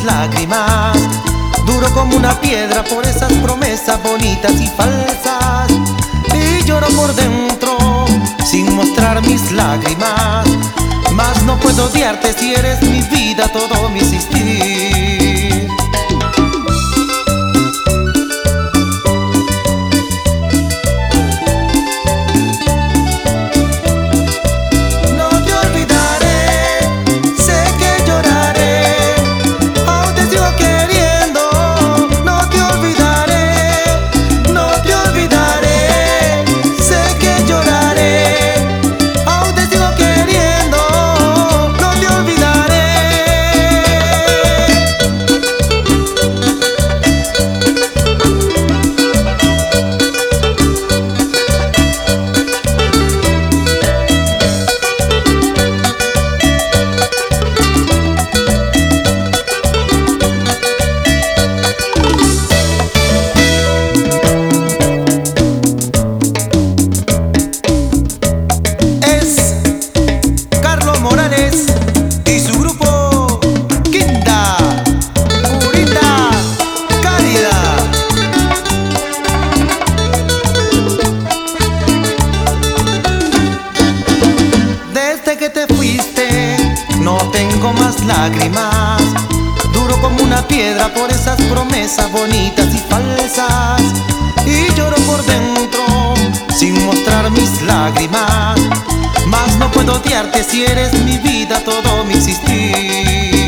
lágrimas. Duro como una piedra por esas promesas bonitas y falsas. Y lloro por dentro sin mostrar mis lágrimas. Mas no puedo odiarte si eres mi vida, todo mi existir. No te olvidaré, sé que lloraré, aún te sigo queriendo. No te olvidaré, no te olvidaré, sé que lloraré, aún te sigo queriendo. No te olvidaré. Es Carlos Morales y su grupo Quinta, purita, cálida. Desde que te fuiste no tengo más lágrimas. Duro como una piedra por esas promesas bonitas y falsas. Y lloro por dentro sin mostrar mis lágrimas. Mas no puedo odiarte si eres mi vida, todo mi existir.